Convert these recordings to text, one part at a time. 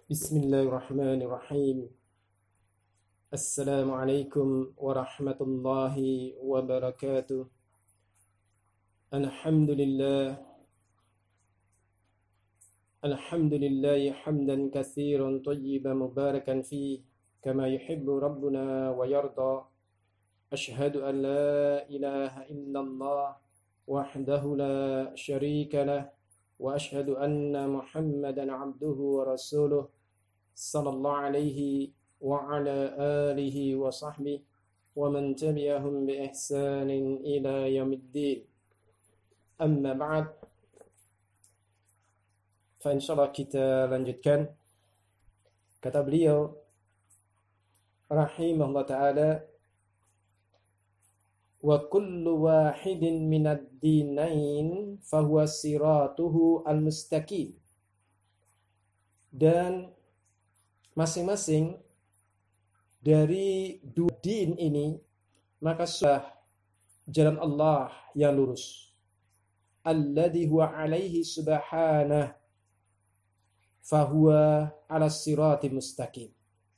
Bismillahirrahmanirrahim. Assalamualaikum warahmatullahi wabarakatuh. Alhamdulillah. Alhamdulillahi hamdan katsiran thayyiban mubarakan fihi kama yuhibbu rabbuna wa yarda. Ashhadu an la ilaha illallah wahdahu la syarika lah wa ashhadu anna Muhammadan abduhu wa rasuluh sallallahu alaihi wa ala alihi wa sahbihi wa man tabi'ahum bi ihsanin ila yaumiddin. Amma ba'd. Fa insyaallah kita lanjutkan. Kata beliau rahimahullah ta'ala, wa kullu wahidin minad dinain fahuwa siratuhu al-mustaqim. Dan masing-masing dari dua din ini maka sudah jalan Allah yang lurus. Alladhi huwa alaihi subhanah fahuwa ala sirati mustaqim.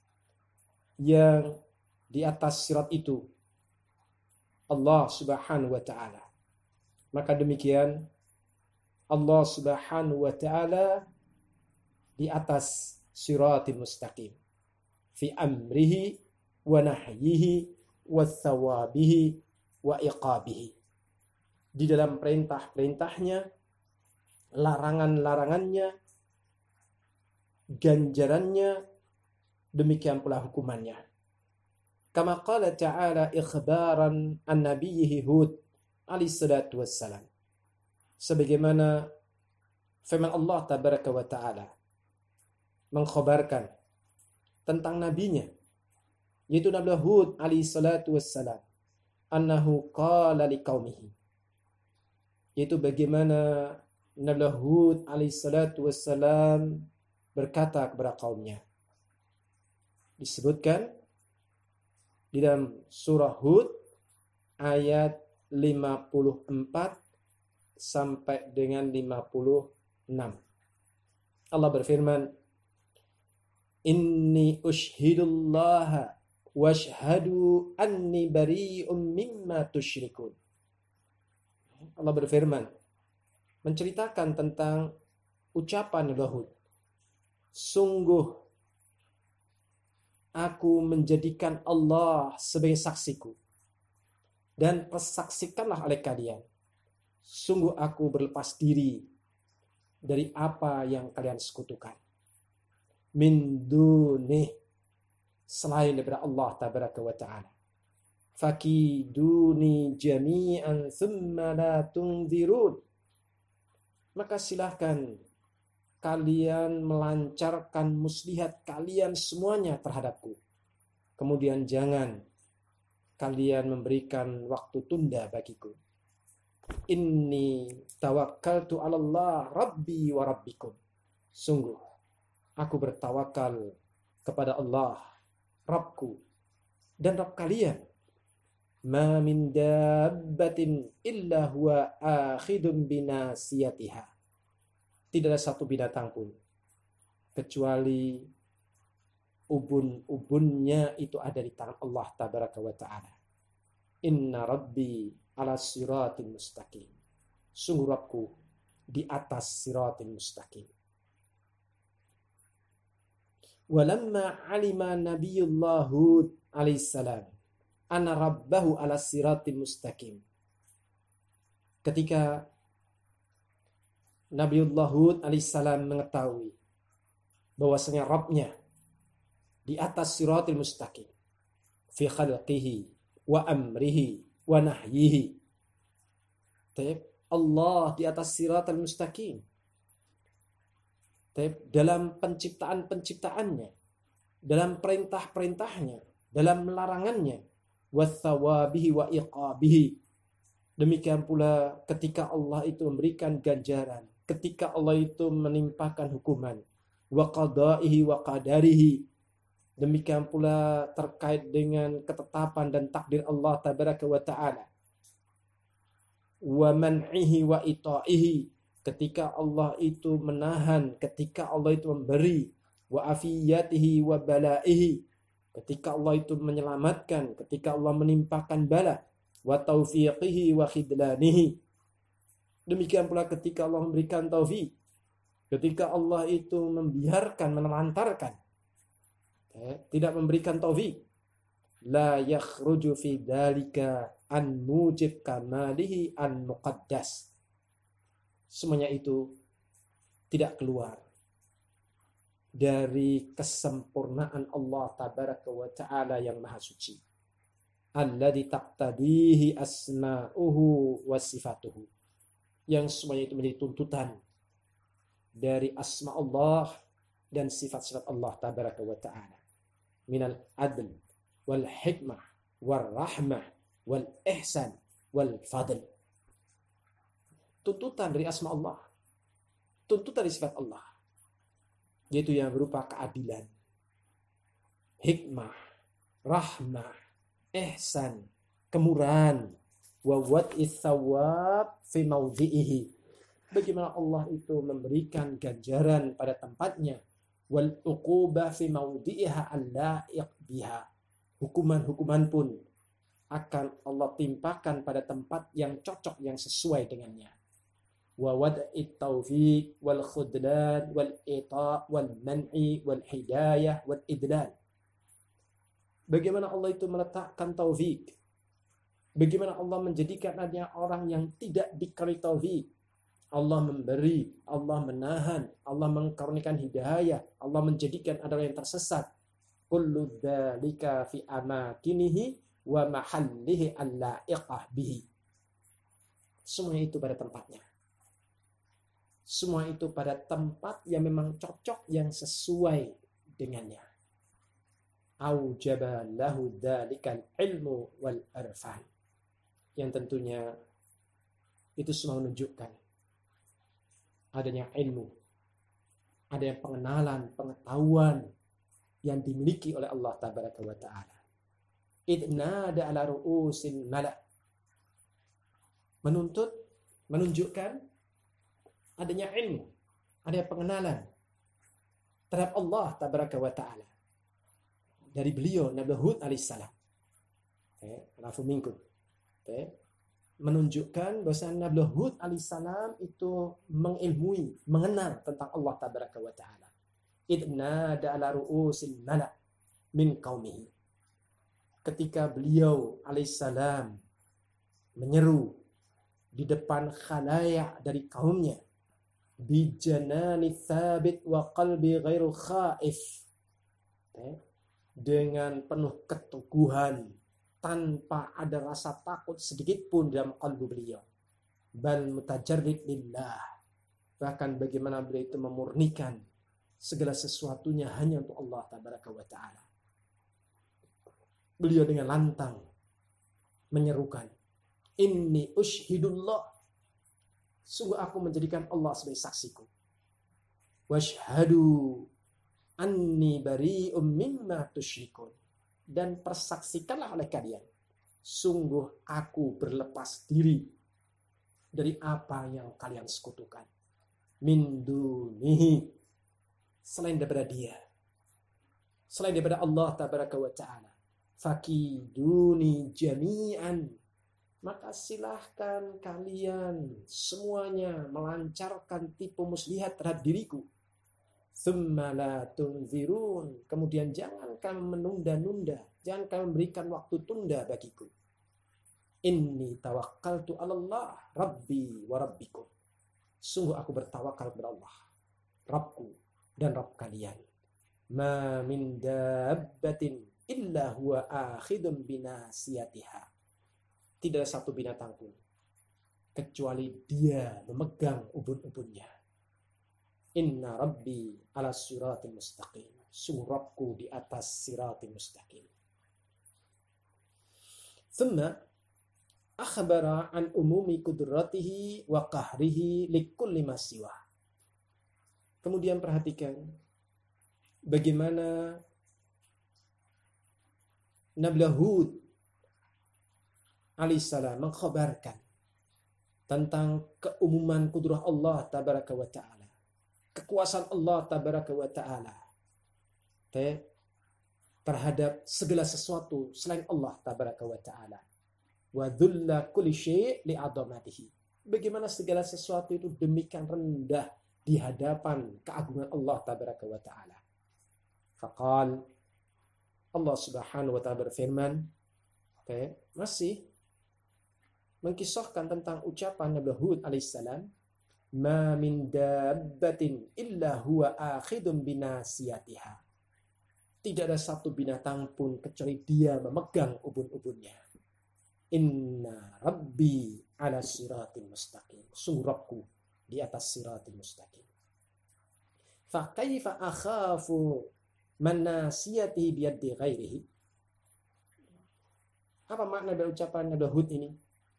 Yang di atas sirat itu Allah subhanahu wa ta'ala. Maka demikian Allah subhanahu wa ta'ala di atas siratil mustaqim fi amrihi wa nahyihi wa thawabihi wa iqabihi. Di dalam perintah-perintahnya, larangan-larangannya, ganjarannya, demikian pula hukumannya. Kama qala ta'ala ikhbaran an nabiyhi Hud alaihi salatu wassalam. Sebagaimana firman Allah tabaraka wa ta'ala mengkhabarkan tentang nabinya, yaitu Nabi Hud alaihi salatu wassalam, annahu qala liqaumihi, yaitu bagaimana Nabi Hud alaihi salatu wassalam berkata kepada kaumnya. Disebutkan di dalam surah Hud ayat 54 sampai dengan 56. Allah berfirman, Inni ushhidullaha washhadu anni bari'um mimma tusyrikun. Allah berfirman, menceritakan tentang ucapan Hud. Sungguh aku menjadikan Allah sebagai saksiku, dan persaksikanlah oleh kalian. Sungguh aku berlepas diri dari apa yang kalian sekutukan. Min dunih, selain daripada Allah tabaraka wa ta'ala. Fakiduni jami'an thumma la tunzirun. Maka silahkan kalian melancarkan muslihat kalian semuanya terhadapku. Kemudian jangan kalian memberikan waktu tunda bagiku. Inni tawakkaltu 'ala Allah rabbi wa rabbikum. Sungguh aku bertawakal kepada Allah, Rabbku dan Rabb kalian. Ma min dabbatin illa huwa akhidun binasiyatiha. Tidak ada satu binatang pun kecuali ubun-ubunnya itu ada di tangan Allah tabaraka wa ta'ala. Inna rabbi ala siratin mustaqim. Sungguh Rabbku di atas siratin mustaqim. Walamma alima nabiyullah Hud alaihissalam anna rabbahu ala siratin mustaqim. Ketika Nabiullah Hud alaihissalam mengetahui bahwasanya Rabbnya di atas siratil mustaqim fi khalqihi wa amrihi wa nahyihi. Allah di atas siratil mustaqim dalam penciptaan-penciptaannya, dalam perintah-perintahnya, dalam larangannya, wa thawabihi wa iqabihi. Demikian pula ketika Allah itu memberikan ganjaran, ketika Allah itu menimpakan hukuman, wa qada'ihi wa qadarihi. Demikian pula terkait dengan ketetapan dan takdir Allah tabaraka wa ta'ala. Wa man'ihi wa ita'ihi. Ketika Allah itu menahan, ketika Allah itu memberi, wa afiyatihi wa balaihi, ketika Allah itu menyelamatkan, ketika Allah menimpakan bala, wa taufiqihi wa khidlanihi, demikian pula ketika Allah memberikan taufik, ketika Allah itu membiarkan, menelantarkan, tidak memberikan taufik, la yakhruju fi dzalika an mujib kamalihi an muqaddas, semuanya itu tidak keluar dari kesempurnaan Allah tabaraka wa ta'ala yang maha suci, alladzi taqtadihi asma'uhu wa sifatuhu, yang semuanya itu menjadi tuntutan dari asma Allah dan sifat-sifat Allah tabaraka wa ta'ala, minal adl wal hikmah wal rahmah wal ihsan wal fadl. Tuntutan dari asma Allah, tuntutan dari sifat Allah, yaitu yang berupa keadilan, hikmah, rahmah, ihsan, kemurahan, wa wad'is tsawab fi mawdhi'ihi, bagaimana Allah itu memberikan ganjaran pada tempatnya, wal uqubah fi mawdhi'iha allaiq biha, hukuman-hukuman pun akan Allah timpakan pada tempat yang cocok, yang sesuai dengannya. Wa wad'it taufiq wal khudlan wal ita' wal man'i wal hidayah wal idlal, bagaimana Allah itu meletakkan taufik, bagaimana Allah menjadikan adanya orang yang tidak dikari taufik, Allah memberi, Allah menahan, Allah mengkarunikan hidayah, Allah menjadikan ada yang tersesat. Kullu dzalika fi amakinihi wa mahallihi allaiqah bihi, semua itu pada tempatnya, semua itu pada tempat yang memang cocok, yang sesuai dengannya. Aujaba lahu dzalikal ilmu wal arfan, yang tentunya itu semua menunjukkan adanya ilmu, adanya pengenalan, pengetahuan yang dimiliki oleh Allah tabaraka wa ta'ala. Idnada ala ru'usil malak, menuntut, menunjukkan adanya ilmu, adanya pengenalan terhadap Allah tabaraka wa ta'ala dari beliau Nabi Hud alaihissalam. Rafu minkum. Menunjukkan bahwa Nabi Hud alaihissalam itu mengilmui, mengenal tentang Allah tabaraka wa ta'ala. Idnada ala ru'usil malak min qaumihi, ketika beliau alaihissalam menyeru di depan khalayak dari kaumnya, bijanani thabit wa qalbi ghairu khaif, dengan penuh keteguhan, tanpa ada rasa takut sedikit pun dalam kalbu beliau, bal mutajarrid lillah, bahkan bagaimana beliau itu memurnikan segala sesuatunya hanya untuk Allah tabaraka wa ta'ala. Beliau dengan lantang menyerukan, inni ushhidullah, sungguh aku menjadikan Allah sebagai saksiku, washhadu anni bari'um mimma tusyrikun, dan persaksikanlah oleh kalian, sungguh aku berlepas diri dari apa yang kalian sekutukan, min dunihi, selain daripada dia, selain daripada Allah tabaraka wa ta'ala. Fakiduni jami'an, maka silahkan kalian semuanya melancarkan tipu muslihat terhadap diriku. Tsumma la tunzirun, kemudian jangan kamu menunda-nunda, jangan kamu memberikan waktu tunda bagiku. Inni tawakkaltu 'ala Allah rabbi wa rabbikum, sungguh aku bertawakal kepada Allah, Rabbku dan Rabb kalian. Ma min dabbatin illa huwa akhidun binasiyatiha, tidak ada satu binatang pun kecuali dia memegang ubun-ubunnya. Inna rabbi ala siratil mustaqim, sungguh Rabbku di atas siratil mustaqim. Thumma akhbara an umumi qudratihi wa qahrihi likulli ma siwa. Kemudian perhatikan bagaimana Nabi Hud alaihissalam mengkhabarkan tentang keumuman kudrah Allah tabaraka wa ta'ala, kekuasaan Allah tabaraka wa ta'ala, terhadap segala sesuatu selain Allah tabaraka wa ta'ala. Wa dhulla kulli syai' li'adhamatihi. Bagaimana segala sesuatu itu demikian rendah di hadapan keagungan Allah tabaraka wa ta'ala. Faqal, Allah subhanahu wa ta'ala berfirman, masih mengkisahkan tentang ucapan Nabi Hud alaihissalam, ma min dabbatin illa huwa akhidun binasiyatiha. Tidak ada satu binatang pun kecuali dia memegang ubun-ubunnya. Inna rabbi ala siratin mustaqim. Sungguh Rabbku di atas siratin mustaqim. Fa kaifa akhafu manasiyatihi biyadi ghairihi. Apa makna dari ucapan Nabi Hud ini?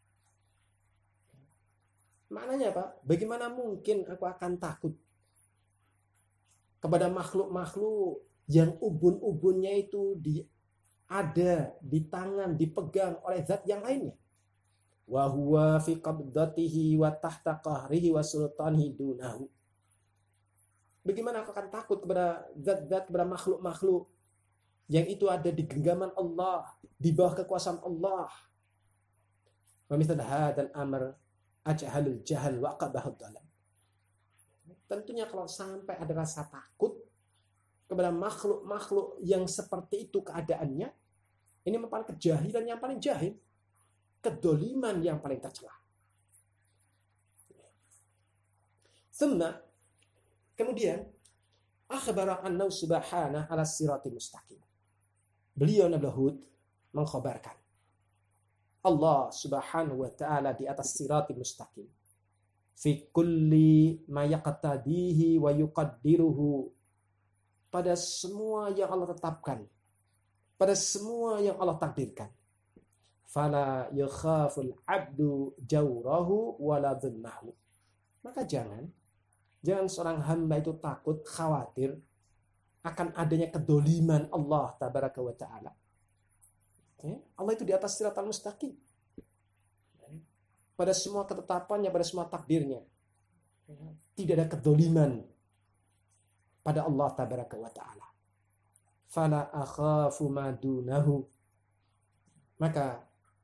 Maknanya apa? Bagaimana mungkin aku akan takut kepada makhluk-makhluk yang ubun-ubunnya itu ada di tangan, dipegang oleh zat yang lainnya. Wa huwa fi qabdatihi wa tahta qahrihi wa sultanihi dunahu. Bagaimana aku akan takut kepada zat-zat, kepada makhluk-makhluk yang itu ada di genggaman Allah, di bawah kekuasaan Allah. Wa mithal hadzal amr ajhalul jahal wa qabahud dalam. Tentunya kalau sampai ada rasa takut kepada makhluk-makhluk yang seperti itu keadaannya, ini merupakan kejahilan yang paling jahil, kedoliman yang paling tercela. Kemudian akhbara annahu subhanahu ala siratil mustaqim. Beliau Nabi Hud mengkhabarkan Allah subhanahu wa ta'ala di atas siratil mustaqim. Fi kulli ma yaqtadihi wa yuqaddiruhu. Pada semua yang Allah tetapkan, pada semua yang Allah takdirkan. Fala yakhaful abdu jawrahu wala dhulmahu. Maka jangan seorang hamba itu takut, khawatir akan adanya kedoliman Allah tabaraka wa ta'ala. Allah itu di atas siratal mustaqim. Pada semua ketetapannya, pada semua takdirnya. Tidak ada kedoliman pada Allah tabaraka wa ta'ala. Fala akhafu madunahu. Maka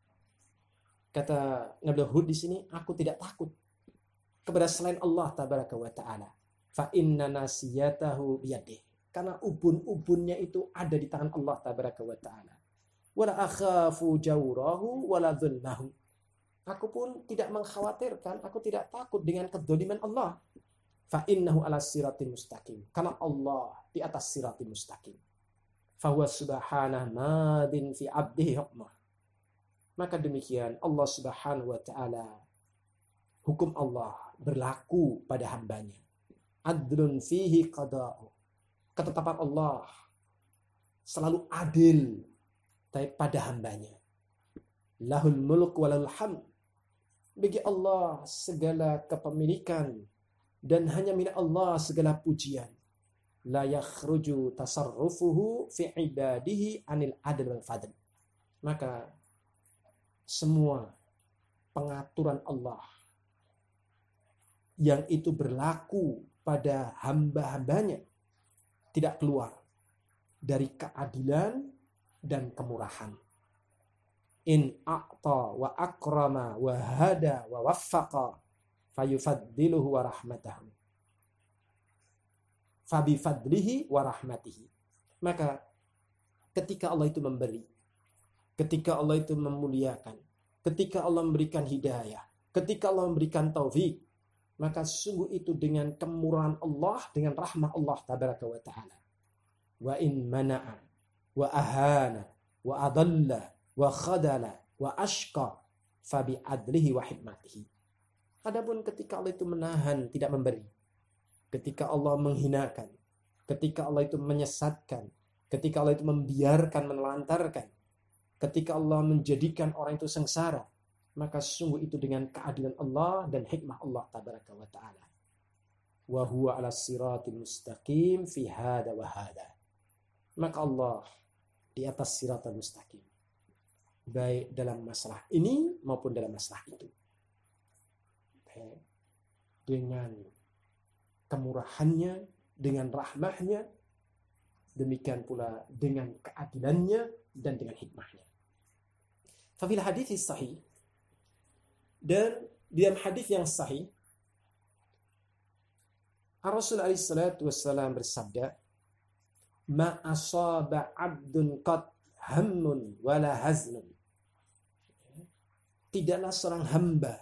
kata Nabi Hud di sini, aku tidak takut kepada selain Allah tabaraka wa ta'ala. Fa inna nasiyatahu biyadih. Karena ubun-ubunnya itu ada di tangan Allah tabaraka wa ta'ala. Wala akhafu jawrahu wala dhulmahu. Aku pun tidak mengkhawatirkan, aku tidak takut dengan kedoliman Allah. Fa innahu ala siratil mustaqim. Karena Allah di atas siratil mustaqim. Fa huwa subhanahu madin fi abdihi hukmah. Maka demikian Allah subhanahu wa ta'ala, hukum Allah berlaku pada hambanya. Adlun fihi qada'u. Ketetapan Allah selalu adil pada hambanya. Lahul mulk walahul hamd. Bagi Allah segala kepemilikan dan hanya milik Allah segala pujian. La yakhruju tasarrufuhu fi ibadihi anil adl wal fadl. Maka semua pengaturan Allah yang itu berlaku pada hamba-hambanya tidak keluar dari keadilan dan kemurahan. In a'ta wa akrama wa hada wa waffaqa fayufaddiluhu wa rahmatahu. Fabifadlihi wa rahmatihi. Maka ketika Allah itu memberi, ketika Allah itu memuliakan, ketika Allah memberikan hidayah, ketika Allah memberikan taufik, maka sungguh itu dengan kemurahan Allah, dengan rahmat Allah tabaraka wa ta'ala. Wa in mana'a wa ahana wa adalla wa khadala wa ashqa fabi adlihi wa hikmatihi. Adapun ketika Allah itu menahan, tidak memberi, ketika Allah menghinakan, ketika Allah itu menyesatkan, ketika Allah itu membiarkan, menelantarkan, ketika Allah menjadikan orang itu sengsara, maka sungguh itu dengan keadilan Allah dan hikmah Allah tabaraka wa ta'ala. Wa huwa ala siratil mustaqim fi hada wa hada. Maka Allah di atas siratal mustaqim, baik dalam masalah ini maupun dalam masalah itu. Dengan kemurahannya, dengan rahmahnya, Demikian pula dengan keadilannya dan dengan hikmahnya. Fafil hadits sahih, dan di dalam hadis yang sahih, Rasul alaihi salatu wassalam bersabda, "Ma asaba 'abdun qad hammun wala haznun." Tidaklah seorang hamba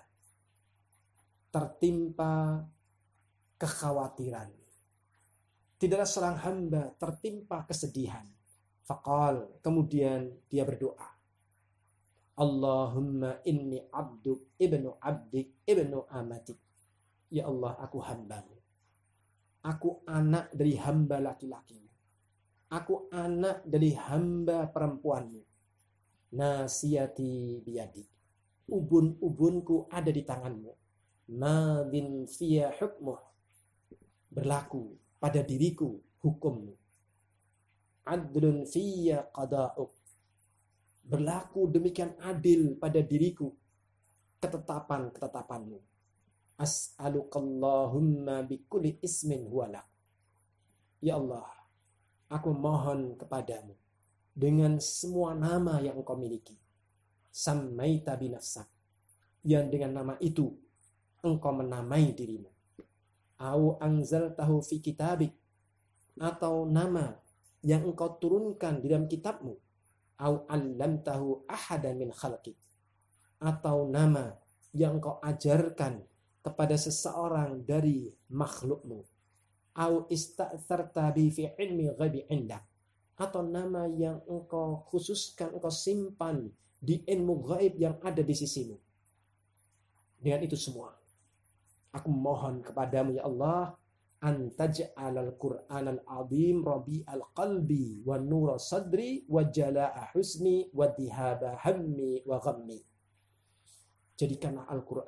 tertimpa kekhawatiran. Tidaklah seorang hamba tertimpa kesedihan. Faqal, kemudian dia berdoa, Allahumma inni abduk ibnu abdik ibnu amatik. Ya Allah, aku hambamu. Aku anak dari hamba laki-lakimu. Aku anak dari hamba perempuanmu. Nasiyati biyadik. Ubun-ubunku ada di tanganmu. Madin fiya hukmuh. Berlaku pada diriku hukummu. Adlun fiya qada'uk. Berlaku demikian adil pada diriku ketetapan-ketetapanmu. As'alukallahumma bikulli ismin huwalak. Ya Allah, aku mohon kepadamu dengan semua nama yang engkau miliki. Sammaita binafsak. Yang dengan nama itu engkau menamai dirimu. Au anzaltahu fi kitabik. Atau nama yang engkau turunkan di dalam kitabmu. Au 'allamtahu ahadan min khalqik. Atau nama yang engkau ajarkan kepada seseorang dari makhlukmu. Au ista'tharta bi fi ilmi ghaibi indak. Atau nama yang engkau khususkan, engkau simpan di ilmu gaib yang ada di sisimu. Dengan itu semua, aku mohon kepadamu ya Allah, antaj'alal Qur'anal azim rabi'al qalbi wa nura sadri wa jala'a husni wa dhihaba hammi wa ghammi. Jadikanlah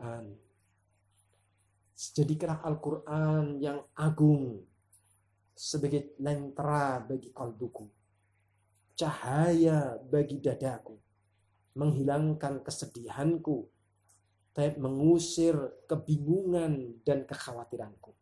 Al-Quran yang agung sebagai lentera bagi kalbuku, cahaya bagi dadaku, menghilangkan kesedihanku, mengusir kebingungan dan kekhawatiranku.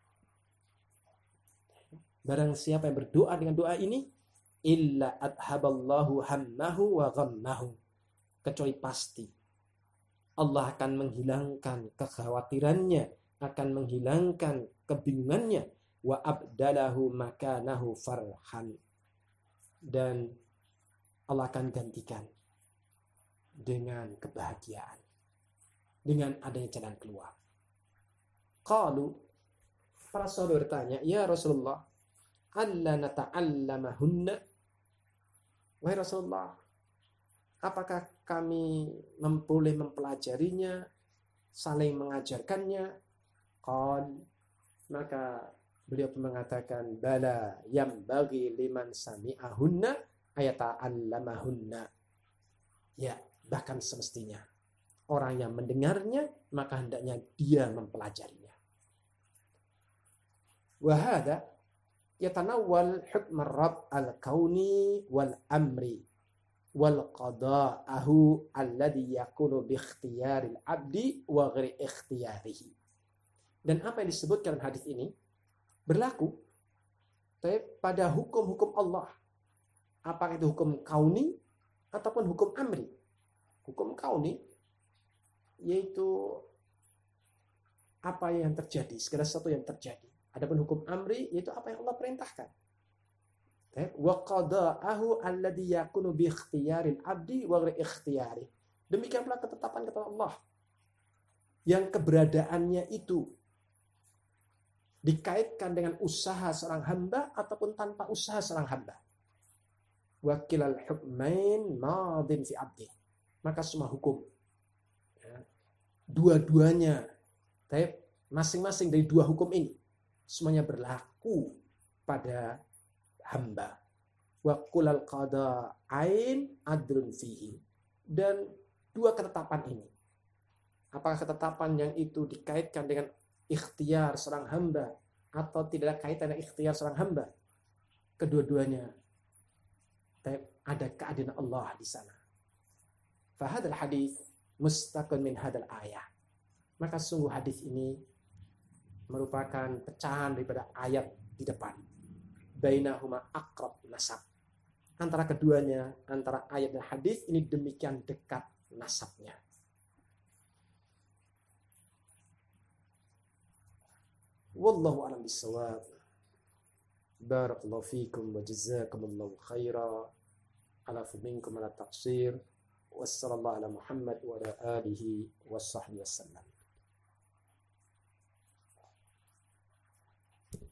Barang siapa yang berdoa dengan doa ini, illa adhaballahu hammahu wa ghammahu. Kecuali pasti Allah akan menghilangkan kekhawatirannya, akan menghilangkan kebingungannya, wa abdalahu makanahu farhan. Dan Allah akan gantikan dengan kebahagiaan, dengan adanya jalan keluar. Qalu, para sahabat bertanya, ya Rasulullah, alla nata'allamahunna. Wahai Rasulullah, apakah kami boleh mempelajarinya, saling mengajarkannya? Qal, maka beliau mengatakan, bala yambaghi liman sami'ahunna ayata'allamahunna. Ya, bahkan semestinya orang yang mendengarnya, maka hendaknya dia mempelajarinya. Wa hadha yatanawwal hukm ar-rabb al-kauni wal amri wal qada'ahu alladhi yakunu bi ikhtiyaril abdi wa ghairi ikhtiyarihi. Dan apa yang disebutkan dalam hadis ini berlaku pada hukum-hukum Allah. Apakah itu hukum kauni ataupun hukum amri. Hukum kauni yaitu apa yang terjadi, segala sesuatu yang terjadi. Adapun hukum amri yaitu apa yang Allah perintahkan. Wa qada'ahu alladhi yakunu bi ikhtiyaril abdi wa ghairi ikhtiyari. Demikian pula ketetapan Allah yang keberadaannya itu dikaitkan dengan usaha seorang hamba ataupun tanpa usaha seorang hamba. Wa kilal hukmain madin fi abdi. Maka semua hukum, dua-duanya, masing-masing dari dua hukum ini semuanya berlaku pada hamba. Wa kulal qada'ain adrun fihi. Dan dua ketetapan ini, apakah ketetapan yang itu dikaitkan dengan ikhtiar seorang hamba atau tidak ada kaitan dengan ikhtiar seorang hamba, kedua-duanya ada keadilan Allah di sana. Fahadal hadis mustaqun min hadal ayat. Maka sungguh hadis ini merupakan pecahan daripada ayat di depan. bainahuma aqrab nasab. Antara keduanya, antara ayat dan hadis ini demikian dekat nasabnya. Wallahu a'lam bishawab. Barakallahu fikum wa jazakumullahu khaira. Alafu minkum ala taqsir. Wassallallahu ala Muhammad wa ala alihi wa sahbihi wasallam.